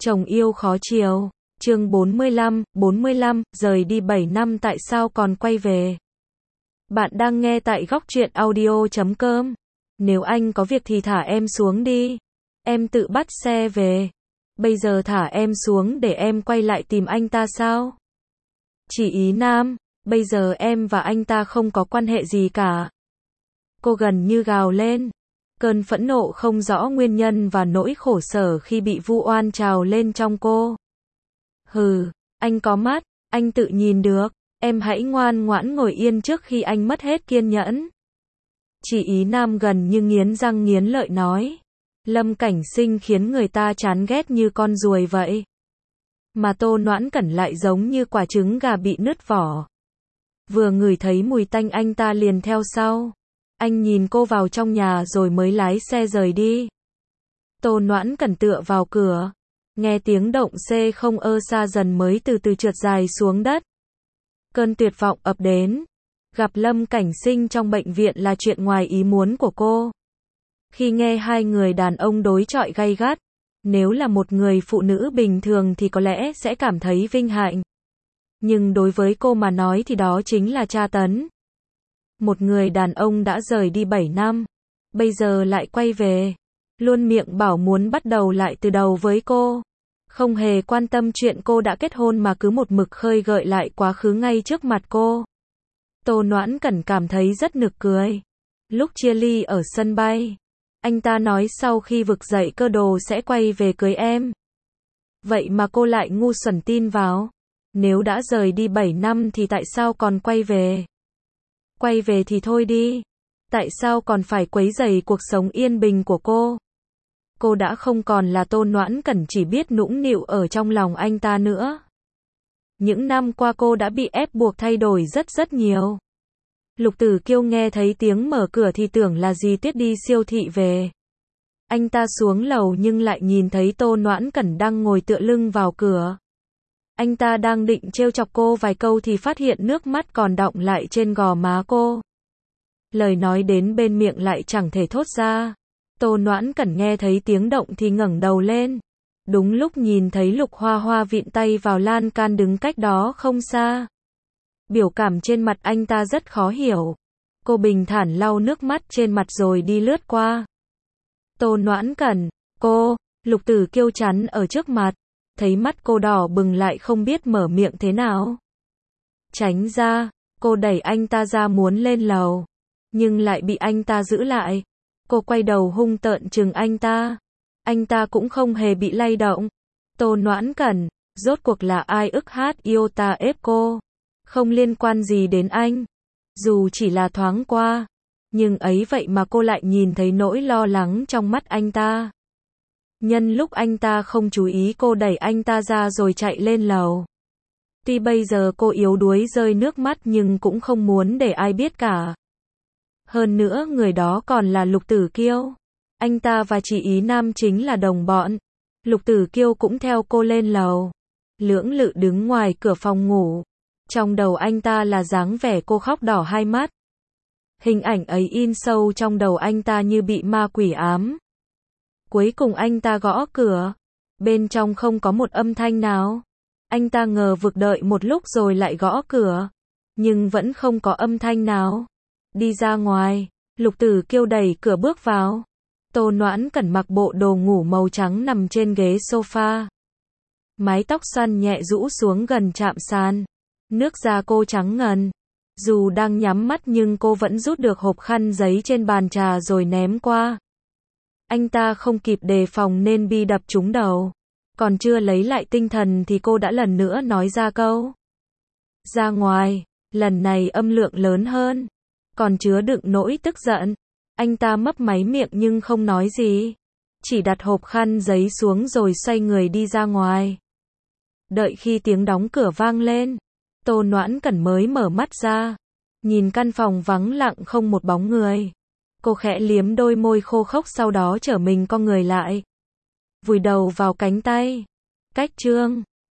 Chồng yêu khó chiều. Chương 45, rời đi 7 năm tại sao còn quay về. Bạn đang nghe tại góc truyện audio.com. Nếu anh có việc thì thả em xuống đi. Em tự bắt xe về. Bây giờ thả em xuống để em quay lại tìm anh ta sao? Chỉ ý Nam, bây giờ em và anh ta không có quan hệ gì cả. Cô gần như gào lên. Cơn phẫn nộ không rõ nguyên nhân và nỗi khổ sở khi bị vu oan trào lên trong cô. Hừ, anh có mắt, anh tự nhìn được, em hãy ngoan ngoãn ngồi yên trước khi anh mất hết kiên nhẫn. Chỉ ý Nam gần như nghiến răng nghiến lợi nói. Lâm Cảnh Sinh khiến người ta chán ghét như con ruồi vậy. Mà Tô Noãn Cẩn lại giống như quả trứng gà bị nứt vỏ. Vừa ngửi thấy mùi tanh anh ta liền theo sau. Anh nhìn cô vào trong nhà rồi mới lái xe rời đi. Tô Noãn Cẩn tựa vào cửa. Nghe tiếng động xe không ơ xa dần mới từ từ trượt dài xuống đất. Cơn tuyệt vọng ập đến. Gặp Lâm Cảnh Sinh trong bệnh viện là chuyện ngoài ý muốn của cô. Khi nghe hai người đàn ông đối chọi gay gắt, nếu là một người phụ nữ bình thường thì có lẽ sẽ cảm thấy vinh hạnh. Nhưng đối với cô mà nói thì đó chính là tra tấn. Một người đàn ông đã rời đi 7 năm, bây giờ lại quay về, luôn miệng bảo muốn bắt đầu lại từ đầu với cô. Không hề quan tâm chuyện cô đã kết hôn mà cứ một mực khơi gợi lại quá khứ ngay trước mặt cô. Tô Noãn Cẩn cảm thấy rất nực cười. Lúc chia ly ở sân bay, anh ta nói sau khi vực dậy cơ đồ sẽ quay về cưới em. Vậy mà cô lại ngu xuẩn tin vào. Nếu đã rời đi 7 năm thì tại sao còn quay về? Quay về thì thôi đi. Tại sao còn phải quấy rầy cuộc sống yên bình của cô? Cô đã không còn là Tô Noãn Cẩn chỉ biết nũng nịu ở trong lòng anh ta nữa. Những năm qua cô đã bị ép buộc thay đổi rất nhiều. Lục Tử Kiêu nghe thấy tiếng mở cửa thì tưởng là dì Tuyết đi siêu thị về. Anh ta xuống lầu nhưng lại nhìn thấy Tô Noãn Cẩn đang ngồi tựa lưng vào cửa. Anh ta đang định trêu chọc cô vài câu thì phát hiện nước mắt còn đọng lại trên gò má cô. Lời nói đến bên miệng lại chẳng thể thốt ra. Tô Noãn Cẩn nghe thấy tiếng động thì ngẩng đầu lên. Đúng lúc nhìn thấy Lục Hoa Hoa vịn tay vào lan can đứng cách đó không xa. Biểu cảm trên mặt anh ta rất khó hiểu. Cô bình thản lau nước mắt trên mặt rồi đi lướt qua. Tô Noãn Cẩn, cô, Lục Tử Kiêu chắn ở trước mặt. Thấy mắt cô đỏ bừng lại không biết mở miệng thế nào. Tránh ra, cô đẩy anh ta ra muốn lên lầu. Nhưng lại bị anh ta giữ lại. Cô quay đầu hung tợn trừng anh ta. Anh ta cũng không hề bị lay động. Tô Noãn Cẩn, rốt cuộc là ai ức hát yêu ta ép cô? Không liên quan gì đến anh. Dù chỉ là thoáng qua. Nhưng ấy vậy mà cô lại nhìn thấy nỗi lo lắng trong mắt anh ta. Nhân lúc anh ta không chú ý cô đẩy anh ta ra rồi chạy lên lầu. Tuy bây giờ cô yếu đuối rơi nước mắt nhưng cũng không muốn để ai biết cả. Hơn nữa người đó còn là Lục Tử Kiêu. Anh ta và chị ý Nam chính là đồng bọn. Lục Tử Kiêu cũng theo cô lên lầu. Lưỡng lự đứng ngoài cửa phòng ngủ. Trong đầu anh ta là dáng vẻ cô khóc đỏ hai mắt. Hình ảnh ấy in sâu trong đầu anh ta như bị ma quỷ ám. Cuối cùng anh ta gõ cửa. Bên trong không có một âm thanh nào. Anh ta ngờ vực đợi một lúc rồi lại gõ cửa. Nhưng vẫn không có âm thanh nào. Đi ra ngoài, Lục Tử Kiêu đẩy cửa bước vào. Tô Noãn Cẩn mặc bộ đồ ngủ màu trắng nằm trên ghế sofa. Mái tóc xoăn nhẹ rũ xuống gần chạm sàn. Nước da cô trắng ngần. Dù đang nhắm mắt nhưng cô vẫn rút được hộp khăn giấy trên bàn trà rồi ném qua. Anh ta không kịp đề phòng nên bi đập trúng đầu. Còn chưa lấy lại tinh thần thì cô đã lần nữa nói ra câu. Ra ngoài, lần này âm lượng lớn hơn. Còn chứa đựng nỗi tức giận. Anh ta mấp máy miệng nhưng không nói gì. Chỉ đặt hộp khăn giấy xuống rồi xoay người đi ra ngoài. Đợi khi tiếng đóng cửa vang lên, Tô Noãn Cẩn mới mở mắt ra. Nhìn căn phòng vắng lặng không một bóng người. Cô khẽ liếm đôi môi khô khốc sau đó trở mình con người lại. Vùi đầu vào cánh tay. Cách chương